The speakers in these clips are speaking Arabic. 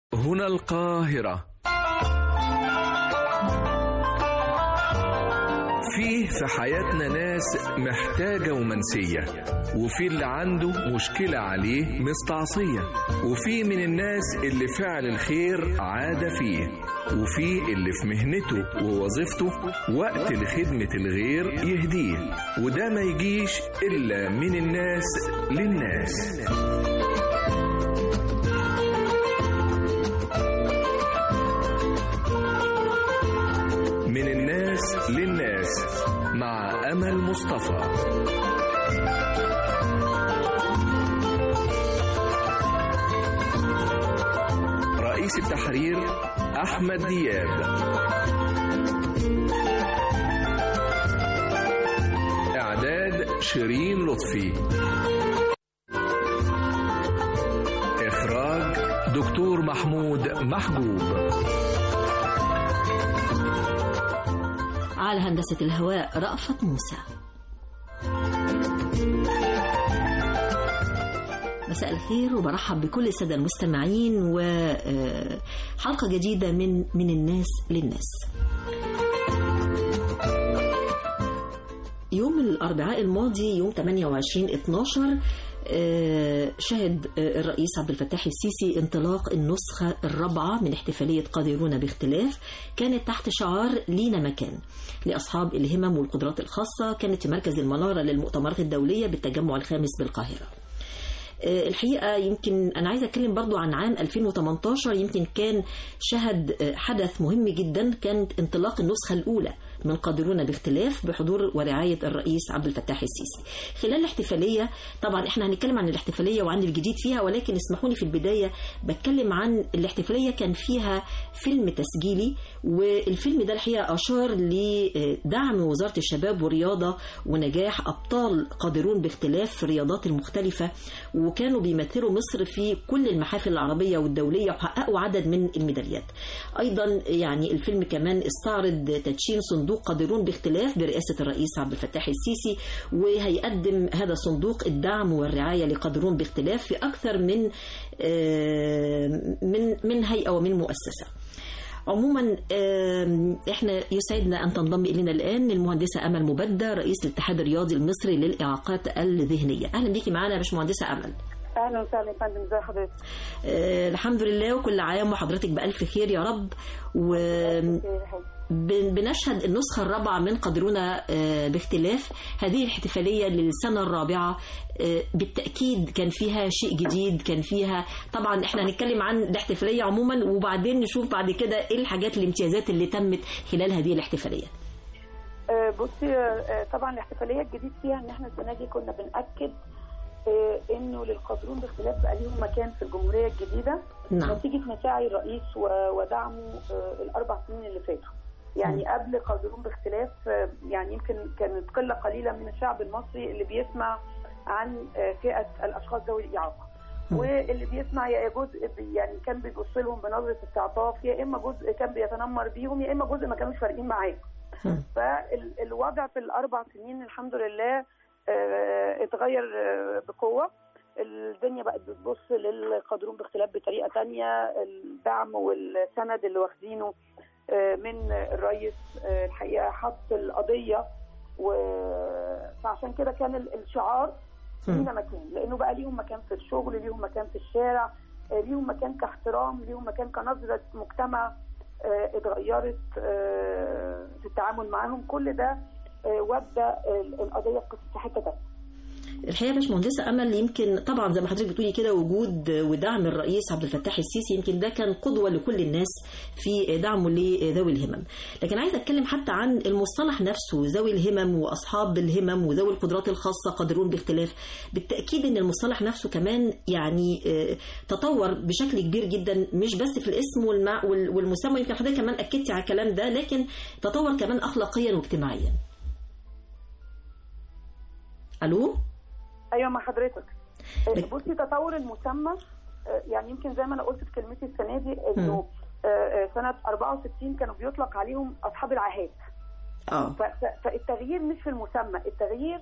هنا القاهرة. فيه في حياتنا ناس محتاجة ومنسية، وفي اللي عنده مشكلة عليه مستعصية، وفي من الناس اللي فعل الخير عادة فيه، وفي اللي في مهنته ووظيفته وقت لخدمة الغير يهديه، وده ما يجيش إلا من الناس للناس. من الناس للناس مع أمل مصطفى. رئيس التحرير أحمد دياب. إعداد شيرين لطفي. إخراج دكتور محمود محجوب. على هندسة الهواء رأفت موسى. مساء الخير وبرحب بكل السادة المستمعين وحلقة جديدة من الناس للناس. يوم الأربعاء الماضي يوم 28/12 شهد الرئيس عبد الفتاح السيسي انطلاق النسخة الرابعة من احتفالية قادرون باختلاف، كانت تحت شعار لينا مكان لأصحاب الهمم والقدرات الخاصة، كانت في مركز المنارة للمؤتمرات الدولية بالتجمع الخامس بالقاهرة. الحقيقة يمكن أنا عايزة أتكلم برضو عن عام 2018، يمكن كان شهد حدث مهم جدا، كانت انطلاق النسخة الأولى من قادرون باختلاف بحضور ورعاية الرئيس عبد الفتاح السيسي. خلال الاحتفالية طبعا احنا هنتكلم عن الاحتفالية وعن الجديد فيها، ولكن اسمحوني في البداية بتكلم عن الاحتفالية. كان فيها فيلم تسجيلي، والفيلم ده الحقيقة أشار لدعم وزارة الشباب والرياضة ونجاح أبطال قادرون باختلاف في الرياضات المختلفة، وكانوا بيمثلوا مصر في كل المحافل العربية والدولية وحققوا عدد من الميداليات. أيضا يعني الفيلم كمان استعرض تدشين صندوق قادرون باختلاف برئاسة الرئيس عبد الفتاح السيسي، وهيقدم هذا الصندوق الدعم والرعاية لقادرون باختلاف في أكثر من هيئة ومن مؤسسة. عموما احنا يسعدنا ان تنضم الينا الان المهندسه امل مبدة، رئيس الاتحاد الرياضي المصري للاعاقات الذهنيه. اهلا بيكي معانا يا باشمهندسه امل. اهلا وسهلا يا فندم، ازي حضرتك؟ الحمد لله وكل عام وحضرتك بالف خير يا رب. و بنشهد النسخة الرابعة من قادرون باختلاف. هذه الاحتفالية للسنة الرابعة بالتأكيد كان فيها شيء جديد، كان فيها طبعا احنا هنتكلم عن الاحتفالية عموما وبعدين نشوف بعد كده ايه الحاجات الامتيازات اللي تمت خلال هذه الاحتفالية. بصي طبعا الاحتفالية الجديد فيها ان احنا السنة دي كنا بنأكد انه للقادرون باختلاف بقى ليهم مكان في الجمهورية الجديدة. نعم. نتيجة مساعي الرئيس ودعمه الأربع سنين اللي فاتوا. يعني قبل قادرون باختلاف يعني يمكن كانت قلة قليلة من الشعب المصري اللي بيسمع عن فئة الأشخاص ذوي الإعاقة، واللي بيسمع يا جزء يعني كان بيبص لهم بنظرة استعطاف، يا إما جزء كان بيتنمر بيهم، يا إما جزء ما كانوش فارقين معاه. فالوضع في الأربع سنين الحمد لله اتغير بقوة. الدنيا بقت بتبص للقادرون باختلاف بطريقة تانية. الدعم والسند اللي واخدينه من الرئيس الحقيقة حط القضية، فعشان كده كان الشعار لينا مكان، لأنه بقى ليهم مكان في الشغل، ليهم مكان في الشارع، ليهم مكان كاحترام، ليهم مكان كنظرة مجتمع اتغيرت في التعامل معهم. كل ده ودى القضية في حتة تانية. الحقيقه يا باشمهندسه امل، يمكن طبعا زي ما حضرتك بتقولي كده وجود ودعم الرئيس عبد الفتاح السيسي يمكن ده كان قدوه لكل الناس في دعمه لذوي الهمم، لكن عايزه اتكلم حتى عن المصطلح نفسه، ذوي الهمم واصحاب الهمم وذوي القدرات الخاصه قادرون باختلاف. بالتاكيد ان المصطلح نفسه كمان يعني تطور بشكل كبير جدا، مش بس في الاسم والمسمى، يمكن حضرتك كمان اكدتي على الكلام ده، لكن تطور كمان اخلاقيا واجتماعيا. الو ايوه مع حضرتك. بصي تطور المسمى يعني يمكن زي ما انا قلت في كلمتي السنه دي انه سنه 64 كانوا بيطلق عليهم اصحاب العاهات. فالتغيير مش في المسمى، التغيير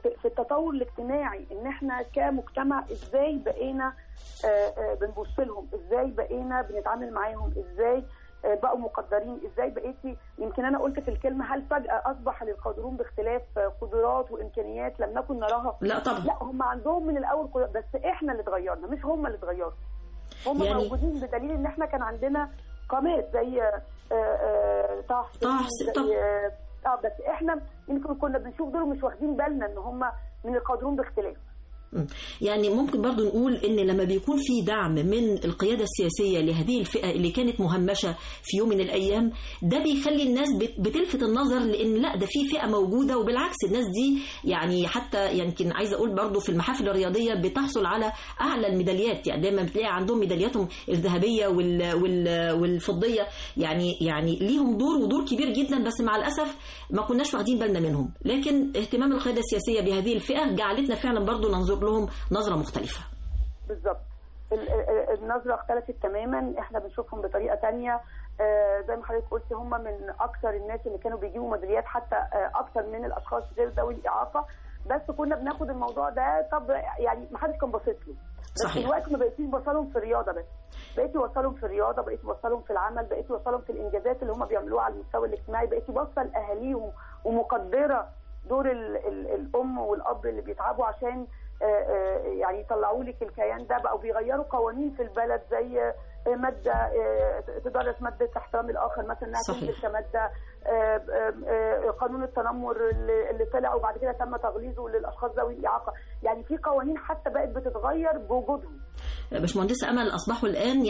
في التطور الاجتماعي، ان احنا كمجتمع ازاي بقينا بنبص لهم، ازاي بقينا بنتعامل معاهم، ازاي بقوا مقدرين، ازاي بقيتي. يمكن انا قلت في الكلمه هل فجاه اصبح للقادرون باختلاف قدرات وامكانيات لم نكن نراها؟ لا طبعا، لا هم عندهم من الاول قدرات، بس احنا اللي اتغيرنا مش هم اللي اتغيروا. هم يعني موجودين بدليل ان احنا كان عندنا قامات زي طه حسين، بس احنا يمكن كنا بنشوف دول مش واخدين بالنا ان هم من القادرون باختلاف. يعني ممكن برضو نقول ان لما بيكون في دعم من القيادة السياسية لهذه الفئة اللي كانت مهمشة في يوم من الايام، ده بيخلي الناس بتلفت النظر لان لا ده في فئة موجودة. وبالعكس الناس دي يعني حتى يمكن عايزة اقول برضو في المحافل الرياضية بتحصل على اعلى الميداليات، يعني دايما بتلاقي عندهم ميدالياتهم الذهبية والفضية، يعني ليهم ودور كبير جدا، بس مع الاسف ما كناش واخدين بالنا منهم. لكن اهتمام القيادة السياسية بهذه الفئة جعلتنا فعلا برضو ننظر لهم نظرة مختلفة. بالظبط، النظرة اختلفت تماما، احنا بنشوفهم بطريقة تانية. زي ما حضرتك قلت هم من اكثر الناس اللي كانوا بيجيبوا ميداليات، حتى اكثر من الاشخاص غير ذوي الاعاقة، بس كنا بناخد الموضوع ده طب يعني ما حدش كان باصص له. بس دلوقتي ما بقيتيش بوصلهم في الرياضة، بس بقيتي بوصلهم في الرياضة، بقيتي بوصلهم في العمل، بقيتي بوصلهم في الانجازات اللي هم بيعملوها على المستوى الاجتماعي، بقيتي بوصل اهاليهم ومقدرة دور الام والاب اللي بيتعبوا عشان يعني يطلعوا لك الكيان ده. بقوا بيغيروا قوانين في البلد زي ماده تدرس ماده احترام الاخر مثلا انها تنزل كماده، قانون التنمر اللي طلع وبعد كده تم تغليظه للاشخاص ذوي الاعاقه. يعني في قوانين حتى بقت بتتغير بوجودهم. باشمهندسة أمل، أصبحوا الآن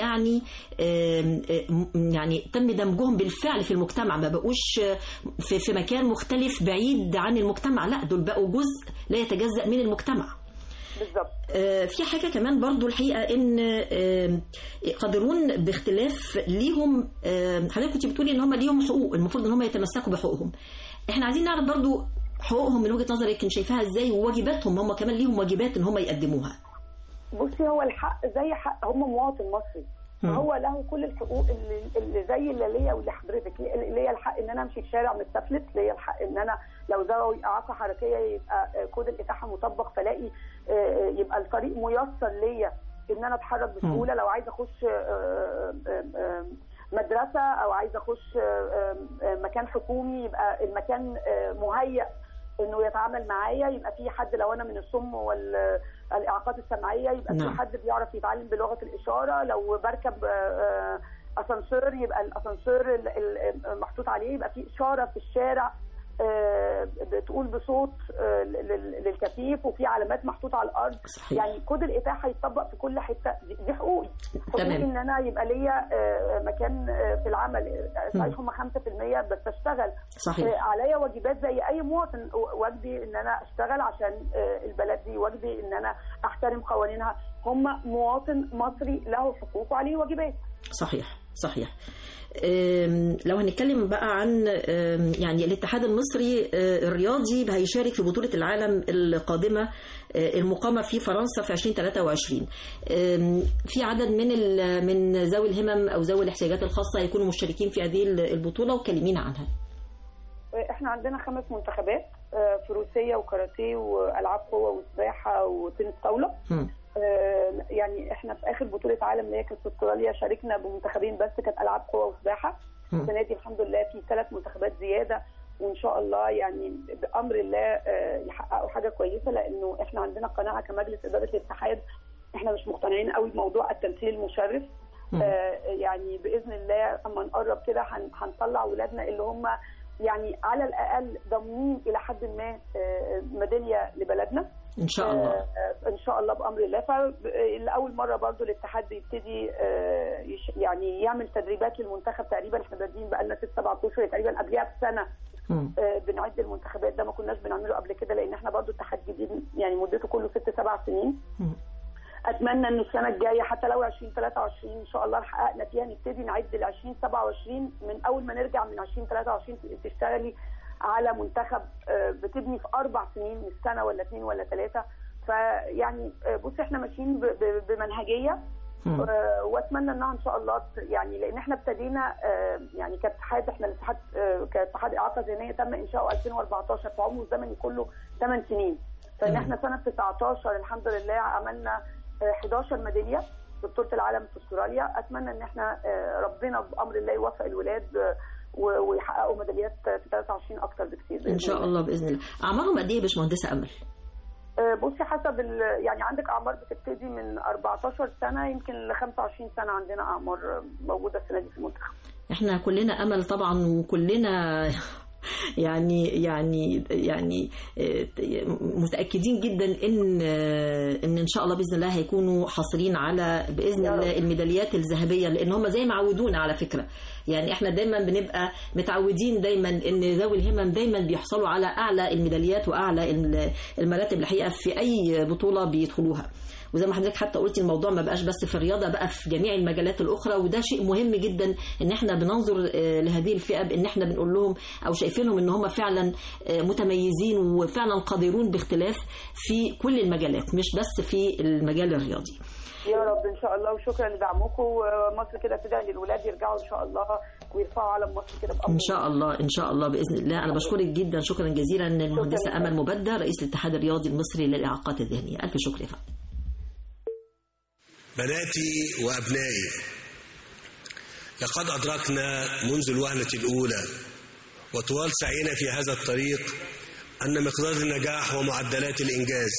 يعني تم دمجهم بالفعل في المجتمع، ما بقوش في مكان مختلف بعيد عن المجتمع، لا دول بقوا جزء لا يتجزأ من المجتمع. بالظبط. في حاجة كمان برضو الحقيقة ان قادرون باختلاف ليهم، حضرتك كنت بتقولي ان هم ليهم حقوق المفروض ان هم يتمسكوا بحقوقهم. احنا عايزين نعرف برضو حقوقهم من وجهة نظرك شايفاها ازاي، وواجباتهم هم كمان ليهم واجبات ان هم يقدموها. بصي هو الحق زي حق هم مواطن مصري، هو له كل الحقوق اللي زي اللي ليا واللي حضرتك. ليا الحق ان انا امشي في شارع متسفلت، ليا الحق ان انا لو ذوي اعاقه حركيه يبقى كود الاتاحه مطبق، فلاقي يبقى الطريق ميسر ليا ان انا اتحرك بسهوله. لو عايزه اخش مدرسه او عايزه اخش مكان حكومي يبقى المكان مهيأ انه يتعامل معايا، يبقى في حد لو انا من الصم والاعاقات السمعيه يبقى في حد بيعرف يتعلم بلغه الاشاره. لو بركب اسانسير يبقى الاسانسير محطوط عليه يبقى في اشاره في الشارع بتقول بصوت للكفيف، وفي علامات محطوطه على الارض. صحيح. يعني كود الاتاحه يتطبق في كل حته، دي حقوقي. حقوقي ان انا يبقى ليا مكان في العمل، صحيح هم 5% بس اشتغل. صحيح. عليا واجبات زي اي مواطن، واجبي ان انا اشتغل عشان البلد دي، واجبي ان انا احترم قوانينها. هم مواطن مصري له حقوق وعليه واجبات. صحيح. لو هنتكلم بقى عن يعني الاتحاد المصري الرياضي هيشارك في بطولة العالم القادمة المقامة في فرنسا في 2023. في عدد من ذوي الهمم أو ذوي الاحتياجات الخاصة هيكونوا مشتركين في هذه البطولة، وكلمينا عنها. احنا عندنا 5 منتخبات، فروسية وكاراتيه والعاب قوة وسباحة وتنس طاولة. يعني احنا في اخر بطولة عالم اللي هي كانت في استراليا شاركنا بمنتخبين بس، كانت العاب قوة وسباحة. السنة دي الحمد لله في 3 منتخبات زيادة، وان شاء الله يعني بامر الله يحققوا حاجة كويسة، لانه احنا عندنا قناعة كمجلس ادارة الاتحاد احنا مش مقتنعين قوي بموضوع التمثيل المشرف. يعني باذن الله اما نقرب كده هنطلع ولادنا اللي هم يعني على الاقل ضامنين الى حد ما ميداليه لبلدنا ان شاء الله. ان شاء الله بامر الله. فالاول مره برضو الاتحاد بيبتدي يعني يعمل تدريبات للمنتخب. تقريبا احنا بادئين بقى لنا 6-7 اشهر، تقريبا قبلها بسنه بنعد المنتخبات. ده ما كناش بنعمله قبل كده لان احنا برضو اتحاد جديد يعني مدته كله 6-7 سنين. اتمنى ان السنه الجايه حتى لو 2023 ان شاء الله حققنا فيها نبتدي نعد ل 2027 من اول ما نرجع من 2023 تشتغلي على منتخب بتبني في 4 سنين، مش سنه ولا 2 ولا 3. فيعني بصي احنا ماشيين بمنهجيه واتمنى انها ان شاء الله يعني لان احنا ابتدينا يعني كاتحاد، احنا الاتحاد كاتحاد اعاقه ذهنيه تم انشاؤه 2014 في عمره الزمني كله 8 سنين. فان احنا سنه 19 الحمد لله عملنا 11 ميداليه في بطوله العالم في استراليا. اتمنى ان احنا ربنا بامر الله يوفق الولاد ويحققوا ميداليات في 23 اكتر بكتير ان شاء الله باذن الله. اعمارهم قد ايه يا باشمهندسه امل؟ بصي حسب يعني عندك اعمار بتبتدي من 14 سنه يمكن ل 25 سنه، عندنا اعمار موجوده السنه دي في المنتخب. احنا كلنا امل طبعا، وكلنا يعني متاكدين جدا ان شاء الله باذن الله هيكونوا حاصلين على باذن الله الميداليات الذهبيه، لان هم زي ما عودونا على فكره. يعني احنا دايما بنبقى متعودين دايما ان ذوي الهمم دايما بيحصلوا على اعلى الميداليات واعلى المراتب الحقيقه في اي بطوله بيدخلوها. وزي ما حضرتك حتى قلتي الموضوع ما بقاش بس في الرياضه، بقى في جميع المجالات الاخرى، وده شيء مهم جدا ان احنا بننظر لهذه الفئه بان احنا بنقول لهم او شايفينهم ان هم فعلا متميزين وفعلا قادرون باختلاف في كل المجالات مش بس في المجال الرياضي. يا رب ان شاء الله، وشكرا لدعمكم. ومصر كده تدعي للولاد يرجعوا ان شاء الله ويرفعوا علم مصر كده بأمر. ان شاء الله ان شاء الله باذن الله. انا بشكرك جدا، شكرا جزيلا المهندسه امل مبدع رئيس الاتحاد الرياضي المصري للاعاقات الذهنيه. الف شكر يا فندم. بناتي وأبنائي، لقد أدركنا منذ الوهلة الأولى وطوال سعينا في هذا الطريق أن مقدار النجاح ومعدلات الإنجاز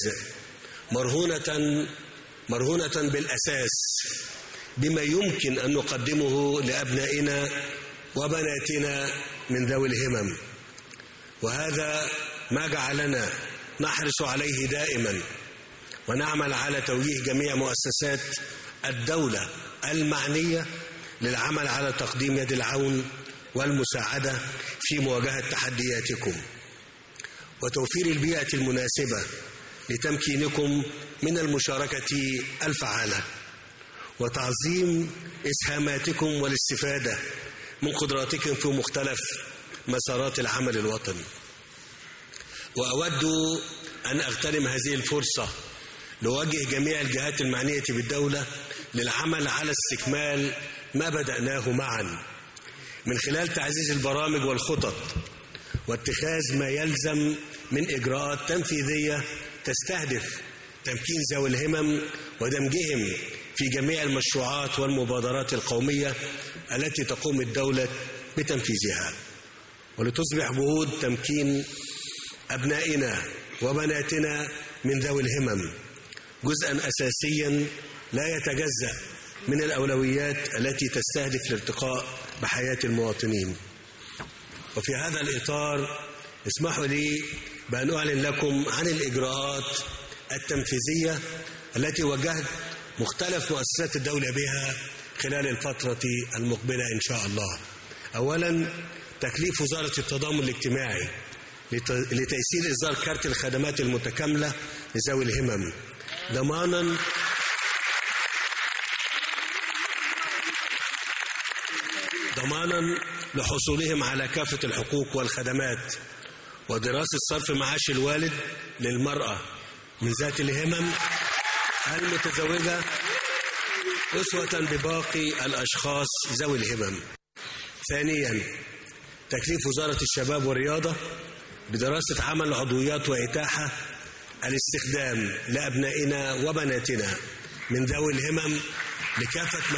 مرهونة بالأساس بما يمكن أن نقدمه لأبنائنا وبناتنا من ذوي الهمم، وهذا ما جعلنا نحرص عليه دائما ونعمل على توجيه جميع مؤسسات الدولة المعنية للعمل على تقديم يد العون والمساعدة في مواجهة تحدياتكم وتوفير البيئة المناسبة لتمكينكم من المشاركة الفعالة وتعظيم إسهاماتكم والاستفادة من قدراتكم في مختلف مسارات العمل الوطني. وأود أن أغتنم هذه الفرصة لوجه جميع الجهات المعنية بالدولة للعمل على استكمال ما بدأناه معا من خلال تعزيز البرامج والخطط واتخاذ ما يلزم من إجراءات تنفيذية تستهدف تمكين ذوي الهمم ودمجهم في جميع المشروعات والمبادرات القومية التي تقوم الدولة بتنفيذها، ولتصبح جهود تمكين أبنائنا وبناتنا من ذوي الهمم جزءا أساسيا لا يتجزأ من الأولويات التي تستهدف الارتقاء بحياة المواطنين. وفي هذا الإطار اسمحوا لي بأن أعلن لكم عن الإجراءات التنفيذية التي وجهت مختلف مؤسسات الدولة بها خلال الفترة المقبلة إن شاء الله. أولا، تكليف وزارة التضامن الاجتماعي لتيسير إصدار كارت الخدمات المتكاملة لذوي الهمم ضمانا لحصولهم على كافة الحقوق والخدمات، ودراسة صرف معاش الوالد للمرأة من ذات الهمم المتزوجة أسوة بباقي الأشخاص ذوي الهمم. ثانيا، تكليف وزارة الشباب والرياضة بدراسة عمل عضويات وإتاحة الاستخدام لأبنائنا وبناتنا من ذوي الهمم لكافة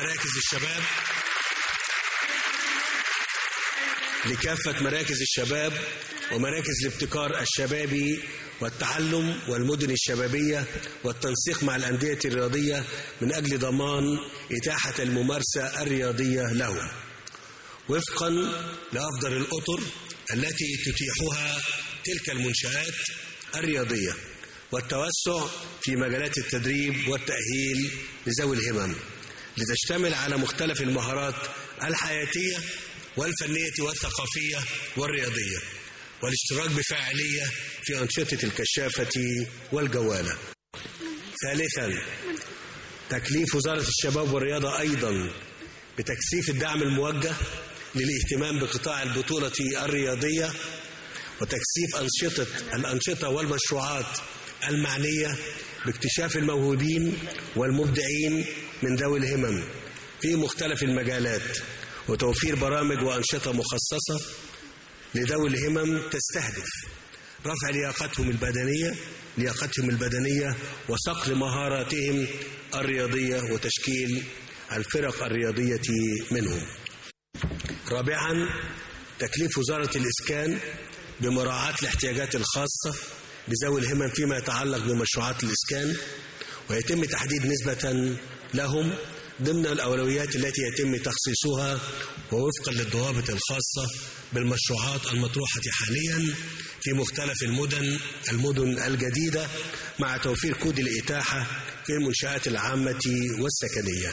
مراكز الشباب ومراكز الابتكار الشبابي والتعلم والمدن الشبابية والتنسيق مع الأندية الرياضية من أجل ضمان إتاحة الممارسة الرياضية لهم وفقا لأفضل الأطر التي تتيحها تلك المنشآت الرياضية، والتوسع في مجالات التدريب والتأهيل لذوي الهمم لتشتمل على مختلف المهارات الحياتية والفنية والثقافية والرياضية، والاشتراك بفاعلية في أنشطة الكشافة والجوالة. ثالثا، تكليف وزارة الشباب والرياضة أيضا بتكثيف الدعم الموجه للاهتمام بقطاع البطولة الرياضية وتكثيف الأنشطة والمشروعات المعنية باكتشاف الموهوبين والمبدعين من ذوي الهمم في مختلف المجالات، وتوفير برامج وأنشطة مخصصة لذوي الهمم تستهدف رفع لياقتهم البدنية لياقتهم البدنية وصقل مهاراتهم الرياضية وتشكيل الفرق الرياضية منهم. رابعا، تكليف وزارة الإسكان بمراعاة الاحتياجات الخاصة بذوي الهمم فيما يتعلق بمشروعات الإسكان، ويتم تحديد نسبة لهم ضمن الأولويات التي يتم تخصيصها ووفقا للضوابط الخاصة بالمشروعات المطروحة حاليا في مختلف المدن الجديدة، مع توفير كود الإتاحة في المنشآت العامة والسكنية.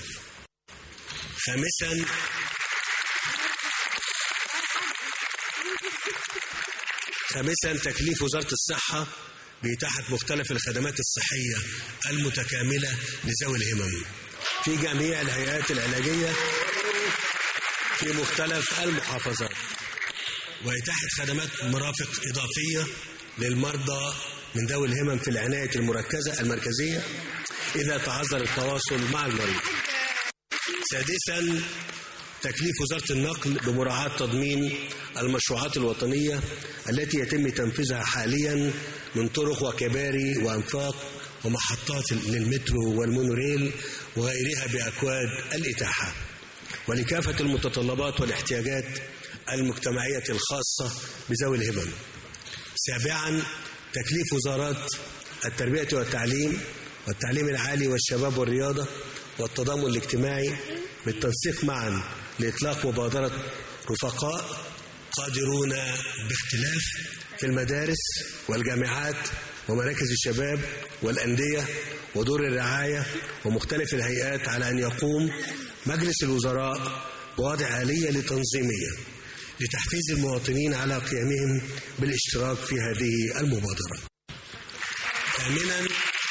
خامسا، تكليف وزارة الصحة بإتاحة مختلف الخدمات الصحية المتكاملة لذوي الهمم في جميع الهيئات العلاجية في مختلف المحافظات، وإتاحة خدمات مرافق إضافية للمرضى من ذوي الهمم في العناية المركزية إذا تعذر التواصل مع المريض. سادسا، تكليف وزارة النقل بمراعاة تضمين المشروعات الوطنية التي يتم تنفيذها حاليا من طرق وكباري وأنفاق ومحطات للمترو والمونوريل وغيرها بأكواد الإتاحة، ولكافة المتطلبات والاحتياجات المجتمعية الخاصة بذوي الهمم. سابعا، تكليف وزارات التربية والتعليم العالي والشباب والرياضة والتضامن الاجتماعي بالتنسيق معا لإطلاق مبادرة رفقاء قادرون باختلاف في المدارس والجامعات ومراكز الشباب والأندية ودور الرعاية ومختلف الهيئات، على أن يقوم مجلس الوزراء بوضع آلية لتنظيمية لتحفيز المواطنين على قيامهم بالاشتراك في هذه المبادرة. ثامنا،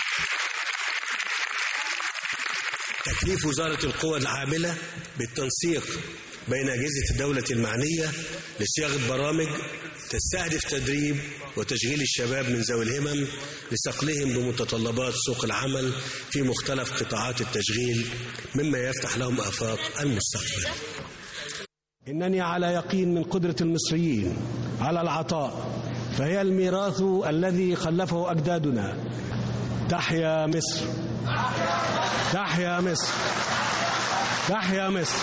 تكليف وزارة القوى العاملة بالتنسيق بين أجهزة الدولة المعنية لصياغة برامج تستهدف تدريب وتشغيل الشباب من ذوي الهمم لصقلهم بمتطلبات سوق العمل في مختلف قطاعات التشغيل، مما يفتح لهم آفاق المستقبل. إنني على يقين من قدرة المصريين على العطاء، فهي الميراث الذي خلفه أجدادنا. تحيا مصر، تحيا مصر، تحيا مصر.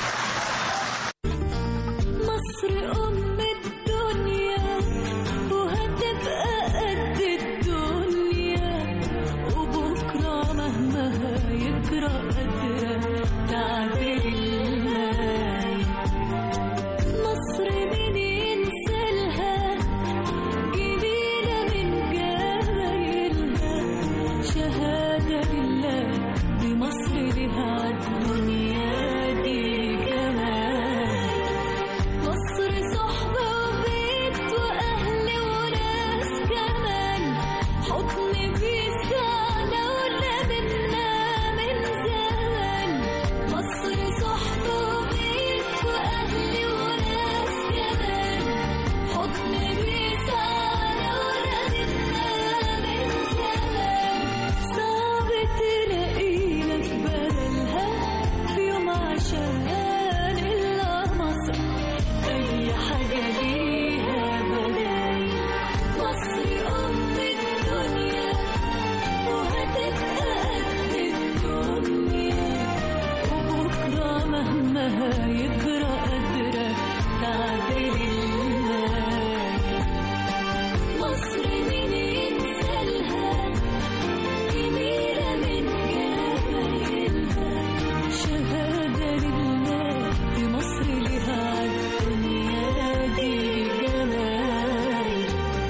مصر أم الدنيا وهتبقى قد الدنيا، وبكرة مهما يجرى قادرة تعدل الماي. مصر مين ينسالها جميلة من جمايلها، شهادة لله بمصر لها الدنيا دي جمال. مصر صحبة وبيت وأهل وناس كمان، حضن بيسعنا ولا منا من زمان. مصر صحبة وبيت وأهل وناس كمان، حضن بيسعنا ولا منا من زمان. صعب تلاقي لك بدلها في يوم عشان إلا مصر، أي حاجة ليها بدايل. مصر أم الدنيا وهتبقى قد الدنيا، وبكرة مهما يجرى قادرة تعدل الماي. مصر مين ينسالها جميلة من جمايلها، شهادة لله بمصر لها الدنيا دي جمال.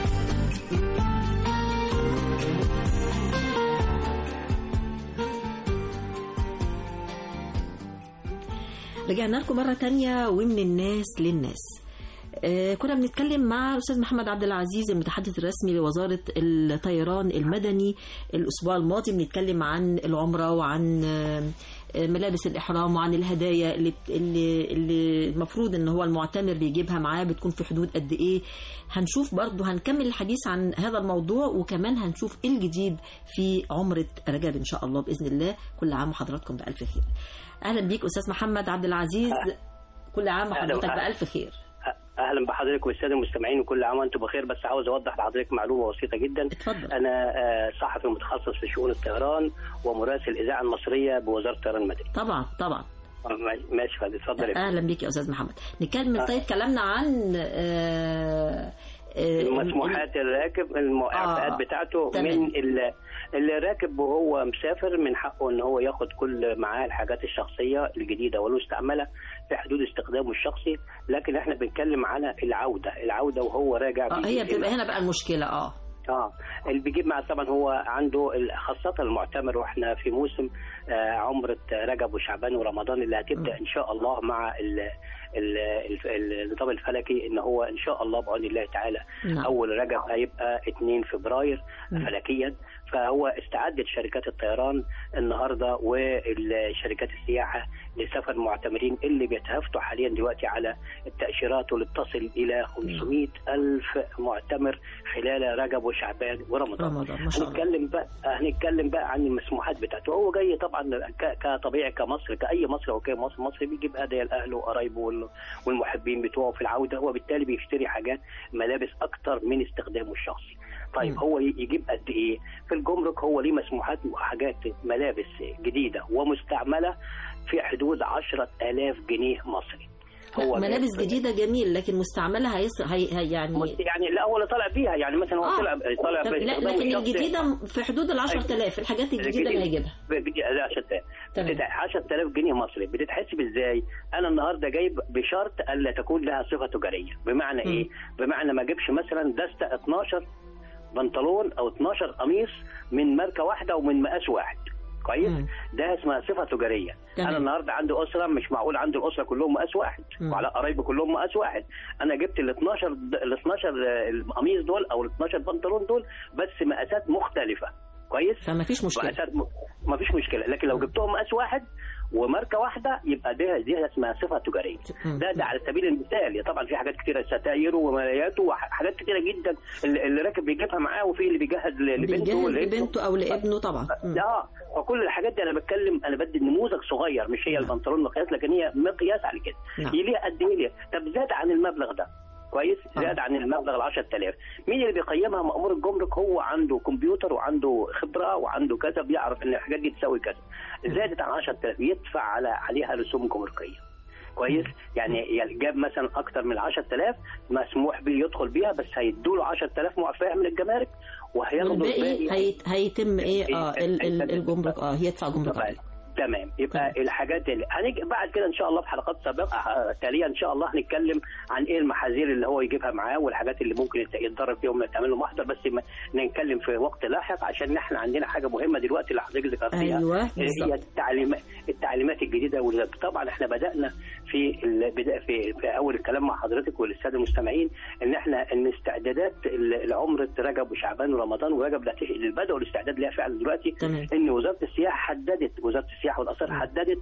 رجعنا لكم مرة تانية ومن الناس للناس. كنا بنتكلم مع الأستاذ محمد عبد العزيز المتحدث الرسمي لوزارة الطيران المدني الأسبوع الماضي، بنتكلم عن العمرة وعن ملابس الإحرام وعن الهدايا اللي المفروض إن هو المعتمر بيجيبها معاه، بتكون في حدود قد إيه. هنشوف برضو، هنكمل الحديث عن هذا الموضوع، وكمان هنشوف إيه الجديد في عمرة رجب إن شاء الله بإذن الله. كل عام وحضراتكم بألف خير. أهلا بيك أستاذ محمد عبد العزيز، كل عام وحضرتك بألف خير. اهلا بحضرتك والساده المستمعين وكل عام وانتم بخير. بس عاوز اوضح لحضرتك معلومه بسيطه جدا. اتفضل. انا صحفي متخصص في شؤون الطيران ومراسل الاذاعه المصريه بوزاره الطيران المدني. طبعا ماشي فندم، اتفضل. اهلا بيك يا استاذ محمد. نكمل طيب كلامنا عن مسموحات الراكب، المعافات بتاعته. تمام. من اللي راكب وهو مسافر من حقه ان هو ياخد كل معاه الحاجات الشخصيه الجديده والمستعمله في حدود استخدامه الشخصي، لكن احنا بنتكلم على العوده وهو راجع. هي بتبقى هنا بقى المشكله. اللي بيجيب معاه طبعا هو عنده خاصة المعتمر، واحنا في موسم عمرة رجب وشعبان ورمضان اللي هتبدأ ان شاء الله مع النظام الفلكي، ان هو ان شاء الله بعون الله تعالى اول رجب هيبقى 2 فبراير فلكيا. فهو استعدت شركات الطيران النهارده والشركات السياحه لسفر المعتمرين اللي بيتهافتوا حاليا دلوقتي على التاشيرات واللي بتصل الى 500,000 معتمر خلال رجب وشعبان ورمضان. هنتكلم بقى عن المسموحات بتاعته. هو جاي طبعا كطبيعي كمصر، كاي مصري او مصري بيجيب هدايا لاهله وقرايبه والمحبين بتوعه في العوده، وبالتالي بيشتري حاجات ملابس اكتر من استخدامه الشخصي. طيب هو يجيب قد ايه؟ في الجمرك هو ليه مسموحات وحاجات ملابس جديده ومستعمله في حدود 10,000 جنيه مصري. هو ملابس جديده جميل، لكن مستعمله يعني لا هو اللي طالع بيها، يعني مثلا هو طالع لكن الجديده في حدود ال 10,000. الحاجات الجديده اللي هيجيبها 10,000 جنيه مصري. بتتحسب ازاي؟ انا النهارده جايب بشرط الا تكون لها صفه تجاريه. بمعنى ايه؟ بمعنى ما اجيبش مثلا دستة 12 بنطلون او 12 قميص من ماركه واحده ومن مقاس واحد. كويس؟ ده اسمها صفه تجاريه. انا النهارده عندي اسره، مش معقول عندي الاسره كلهم مقاس واحد وعلى قرايبي كلهم مقاس واحد. انا جبت ال 12 القميص دول او ال 12 بنطلون دول بس مقاسات مختلفه. كويس؟ فما فيش مشكله. ما فيش مشكله، لكن لو جبتهم مقاس واحد وماركه واحده يبقى دي اسمها صفه تجاريه. ده على سبيل المثال. طبعا في حاجات كتيره، ستاير وملايات وحاجات كتيره جدا اللي راكب بيجيبها معاه، وفي اللي بيجهز لبنته او لابنه طبعا. وكل الحاجات دي انا بدي نموذج صغير، مش هي البنطلون مقياس، لكن هي مقياس على كده. ليه قد ايه؟ طب زاد عن المبلغ ده. كويس؟ زاد عن المبلغ ال 10,000. مين اللي بيقيمها؟ مأمور الجمرك. هو عنده كمبيوتر وعنده خبره وعنده كذا، بيعرف ان الحاجات دي تساوي كذا. زادت عن 10,000 يدفع عليها رسوم جمركيه. كويس؟ يعني جاب مثلا اكتر من 10,000 مسموح بيه يدخل بيها، بس هيدوا له 10,000 معفاه من الجمارك، وهياخدوا الباقي. هيتم الجمرك يدفع جمرك عليه. تمام. يبقى الحاجات اللي هنيجي بعد كده ان شاء الله في حلقات سابقه تاليه ان شاء الله هنتكلم عن ايه المحاذير اللي هو يجيبها معاه والحاجات اللي ممكن يتضرر فيهم تعمل له محضر. بس نتكلم في وقت لاحق، عشان احنا عندنا حاجه مهمه دلوقتي اللي حضرتك ذكرتيها. ايوه هي التعليمات الجديده. طبعا احنا بدانا في اول الكلام مع حضرتك وللساده المستمعين ان احنا استعدادات العمره رجب وشعبان ورمضان ورجب اللي بداوا الاستعداد ليها فعلا دلوقتي. ان وزاره السياحه السياحه والاثار حددت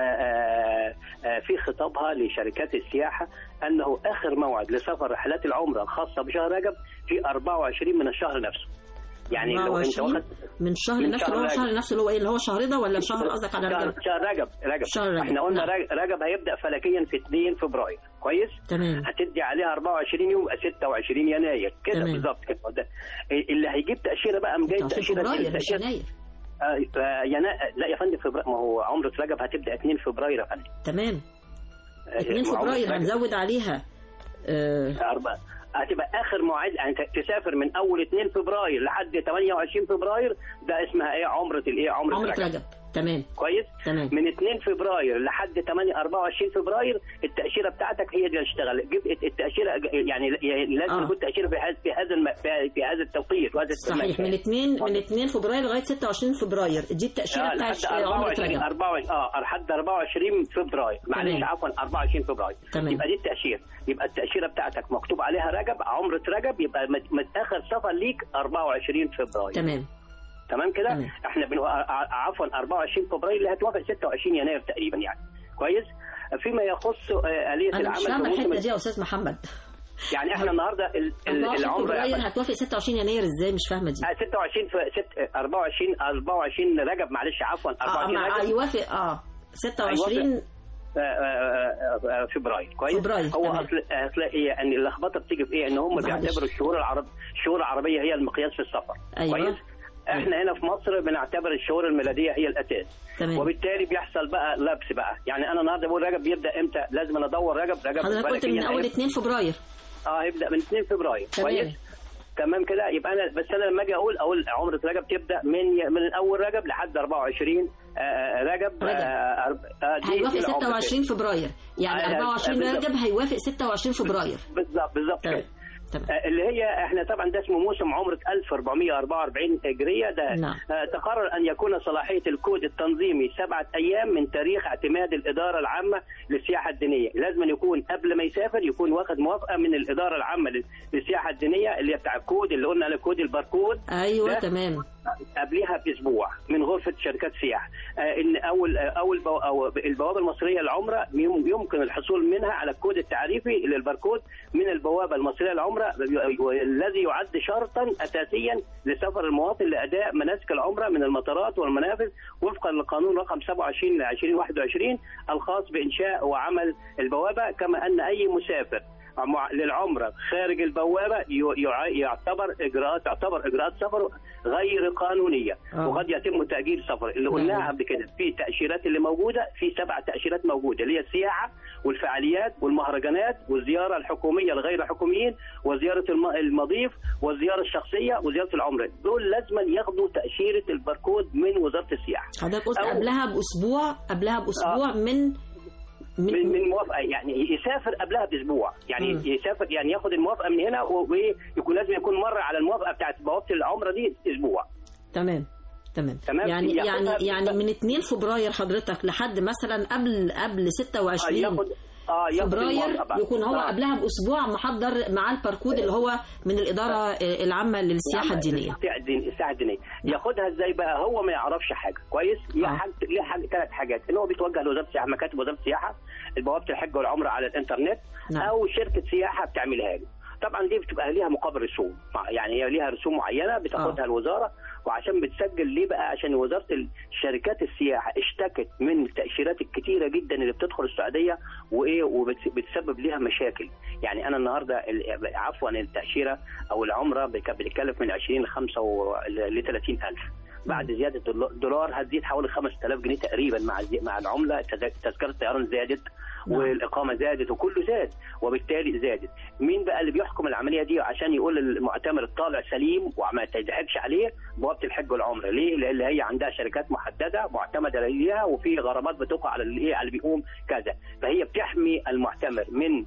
في خطابها لشركات السياحه انه اخر موعد لسفر رحلات العمره الخاصه بشهر رجب في 24 من الشهر نفسه. يعني لو انت واخد من شهر نفسه اللي هو شهر نفسه اللي هو ايه اللي هو شهر ده ولا شهر قصدك على رجب؟ شهر رجب. احنا قلنا رجب هيبدا فلكيا في 2 فبراير. كويس؟ تمام. هتدي عليها 24 يوم 26 يناير كده بالظبط كده. اللي هيجيب تاشيره بقى مجاي تاشيره يناير. لا يا فندم فبراير. ما هو عمرة رجب هتبدأ 2 فبراير يا فندم. تمام. 2 فبراير هنزود عليها 4. هتبقى آخر موعد. يعني تسافر من أول 2 فبراير لحد 28 فبراير. ده اسمها إيه؟ عمرة رجب. تمام. كويس؟ تمام. من 2 فبراير لحد 24 فبراير التأشيرة بتاعتك هي اللي هتشتغل. جيب التأشيرة، يعني لازم تكون تأشيرة في هذا التوقيت وهذا صحيح. من 2 فبراير لغاية 26 فبراير دي التأشيرة بتاعت عمرة رجب. لحد 24 فبراير. معلش عفوا 24 فبراير. يبقى دي التأشيرة. يبقى التأشيرة بتاعتك مكتوب عليها رجب، عمرة رجب، يبقى آخر سفر ليك 24 فبراير. تمام كده؟ احنا عفوا 24 فبراير اللي هتوافق 26 يناير تقريبا يعني. كويس؟ فيما يخص آلية العمل. أنا مش فاهمة الحتة دي يا أستاذ محمد. يعني احنا النهارده العمره فبراير هتوافق 26 يناير ازاي؟ مش فاهمه دي. 24 رجب معلش عفوا 24 رجب هيوافق 26 فبراير. كويس. هو هتلاقي يعني اللخبطه بتيجي في ايه؟ ان هم بيعتبروا الشهور العربيه هي المقياس في السفر. أيوة. كويس. احنا هنا في مصر بنعتبر الشهور الميلاديه هي الاساس. تمام. وبالتالي بيحصل بقى لبس بقى. يعني انا النهارده بقول رجب بيبدا امتى؟ لازم انا ادور رجب حضرتك قلت من اول 2 فبراير. يبدا من 2 فبراير. كويس. تمام كده. يبقى انا بس انا لما اجي اقول عمره رجب تبدا من اول رجب لحد 24 رجب. هيوافق 26 فبراير، يعني 24 رجب هيوافق 26 فبراير. بالظبط كده. اللي هي احنا طبعا ده اسمه موسم عمرة 1444 هجرية. ده نعم. تقرر ان يكون صلاحية الكود التنظيمي 7 ايام من تاريخ اعتماد الادارة العامة للسياحة الدينية. لازم يكون قبل ما يسافر يكون واخد موافقة من الادارة العامة للسياحة الدينية اللي هي بتاع الكود اللي قلنا على كود الباركود. ايوه تمام. قبلها باسبوع من غرفه شركات سياحه. ان البوابه المصريه للعمره يمكن الحصول منها على الكود التعريفي للباركود من البوابه المصريه للعمره، الذي يعد شرطا اساسيا لسفر المواطن لاداء مناسك العمره من المطارات والمنافذ وفقا للقانون رقم 27/2021 الخاص بانشاء وعمل البوابه. كما ان اي مسافر للعمره خارج البوابه تعتبر اجراءات سفر غير قانونيه. وقد يتم تاجيل سفر اللي قلناها قبل كده. في تاشيرات اللي موجوده، في 7 تاشيرات موجوده اللي هي السياحه والفعاليات والمهرجانات والزياره الحكوميه لغير الحكوميين وزياره المضيف والزياره الشخصيه وزياره العمره. دول لازما ياخدوا تاشيره الباركود من وزاره السياحه. حضرتك قلت قبلها باسبوع من موافقه، يعني يسافر قبلها باسبوع، يعني يسافر يعني ياخد الموافقه من هنا ويكون لازم يكون مر على الموافقه بتاعت بوابه العمره دي اسبوع. تمام. يعني من 2 فبراير حضرتك لحد مثلا قبل 26 فبراير يكون هو قبلها باسبوع محضر معاه الباركود اللي هو من الاداره العامه للسياحه الدينيه. السياحه الدينيه ياخدها ازاي بقى؟ هو ما يعرفش حاجه. كويس. ليه 3 حاجات. ان هو بيتوجه لوزاره السياحه، مكاتب وزاره السياحه، بوابه الحج والعمره على الانترنت. نعم. او شركه سياحه بتعملها له. طبعا دي بتبقى ليها مقابل رسوم، يعني هي ليها رسوم معينه بتاخدها الوزاره. وعشان بتسجل ليه بقى؟ عشان وزاره شركات السياحه اشتكت من التاشيرات الكتيره جدا اللي بتدخل السعوديه وبتسبب ليها مشاكل. يعني انا النهارده عفوا التاشيره او العمره بتكلف من 20 ل 30,000. بعد زياده الدولار هتزيد حوالي 5,000 جنيه تقريبا مع العمله. تذكره الطيران زادت والاقامه زادت وكله زاد، وبالتالي زادت. مين بقى اللي بيحكم العمليه دي عشان يقول المعتمر الطالع سليم وما تضحكش عليه؟ بوابه الحج والعمره. ليه؟ لان هي عندها شركات محدده معتمده ليها وفي غرامات بتقع على اللي بيقوم كذا. فهي بتحمي المعتمر من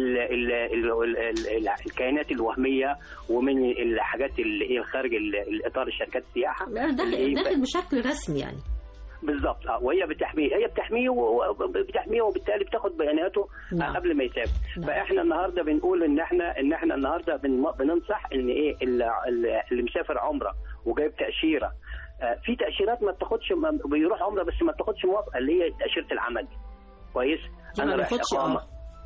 الكيانات الوهميه ومن الحاجات اللي هي خارج الاطار الشركات السياحه داخل بشكل رسمي يعني. بالظبط. وهي بتحميه وبالتالي بتاخد بياناته قبل ما يسافر. فاحنا النهارده بنقول ان احنا النهارده بننصح ان اللي مسافر عمره وجايب تاشيره، في تاشيرات ما بتاخدش، بيروح عمره بس ما بتاخدش موافقه اللي هي تاشيره العمل. كويس. انا رايح اقامه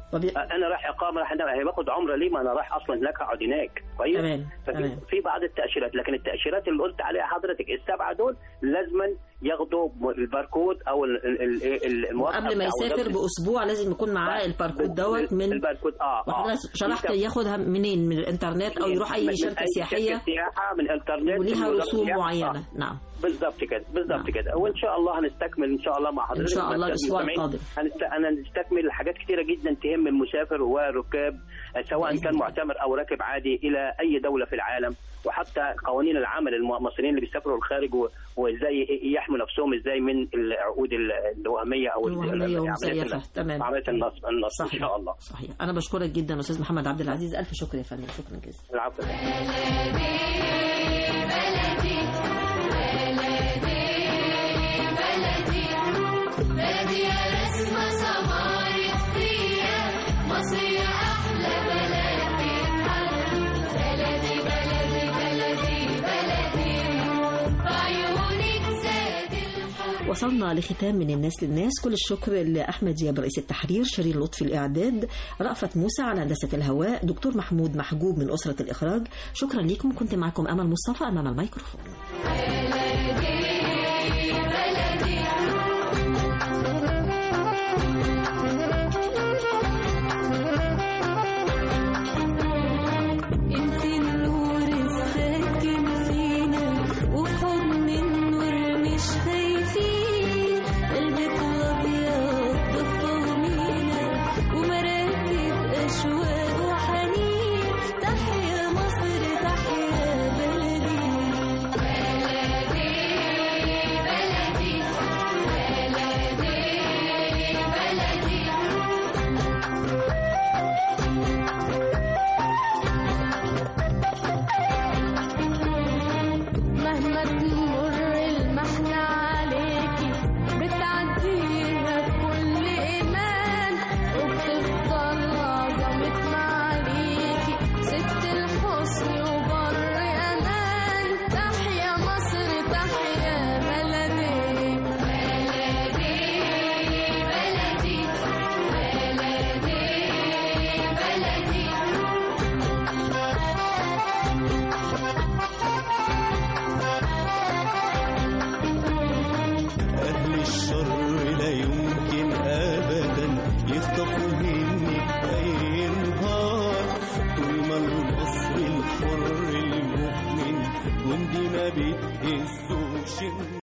راح باخد عمره ليه؟ ما انا رايح اصلا هناك اقعد هناك. كويس. تمام. في بعض التاشيرات، لكن التاشيرات اللي قلت عليها حضرتك ال7 دول لازما ياخدوا الباركود او الموافقه قبل ما يسافر باسبوع. لازم يكون معاه الباركود دوت من الباركود. شرحت ياخدها منين؟ من الانترنت او يروح اي شركه سياحيه من الانترنت وليها رسوم معينه. نعم. بالضبط كده. وان شاء الله هنستكمل ان شاء الله مع حضرتك ان شاء الله الاسبوع القادم. انا نستكمل حاجات كثيره جدا تهم المسافر والركاب، سواء كان معتمر او راكب عادي الى اي دوله في العالم. وحتى قوانين العمل المصريين اللي بيسافروا الخارج وازاي يحموا نفسهم ازاي من العقود الوهميه او المزيفه. تمام. عمليه النصب ان شاء الله. صحيح. انا بشكرك جدا استاذ محمد عبد العزيز. الف شكر يا فندم. شكرا جزيلا. العفو. وصلنا لختام من الناس للناس. كل الشكر لأحمد دياب رئيس التحرير، شيرين لطفي الإعداد، رأفت موسى على هندسة الهواء، دكتور محمود محجوب من أسرة الإخراج. شكرا لكم. كنت معكم أمل مصطفى أمام الميكروفون. أشواق وحنين تحيا مصر تحيا بلدي بلدي بلدي بلدي مهما تمر المحنة عليكي بتعديها بكل إيمان وبتفضل عظمتنا عليكي ست الحسن وبر أمان تحيا مصر تحيا بلدي بلدي بلدي بلدي أهل الشر لا يمكن أبدا يخطفوا مني أي نهار طول ما المصري الحر المؤمن جندي ما بيتهزوش